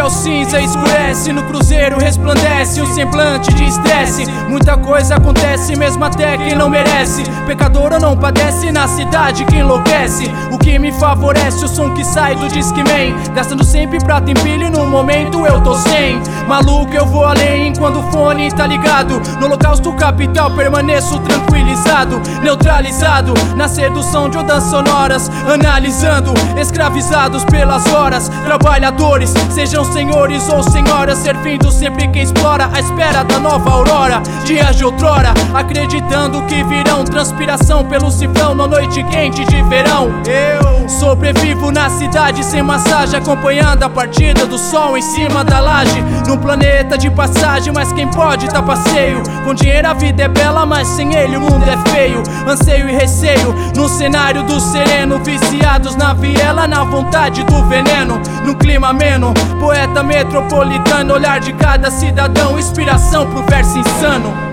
céu cinza escurece, no cruzeiro resplandece um semblante de estresse. Muita coisa acontece, mesmo até quem não merece. Pecador ou não padece na cidade que enlouquece. O que me favorece, o som que sai do Discman, gastando sempre prata em pilha e no momento eu tô sem. Maluco, eu vou além quando o fone tá ligado. No holocausto capital permaneço tranquilizado, neutralizado na sedução de ondas sonoras, analisando, escravizados pelas horas. Trabalhadores, sejam senhores ou senhoras, servindo sempre quem explora à espera da nova aurora. Dias de outrora, acreditando que virão, transpiração pelo cifrão na noite quente de verão. Eu sobrevivo na cidade sem massagem, acompanhando a partida do sol em cima da laje. Num planeta de passagem, mas quem pode tá passeio. Com dinheiro a vida é bela, mas sem ele o mundo é feio. Anseio e receio, no cenário do sereno, viciados na viela, na vontade do veneno. No clima ameno, poeta metropolitano, olhar de cada cidadão, inspiração pro verso insano.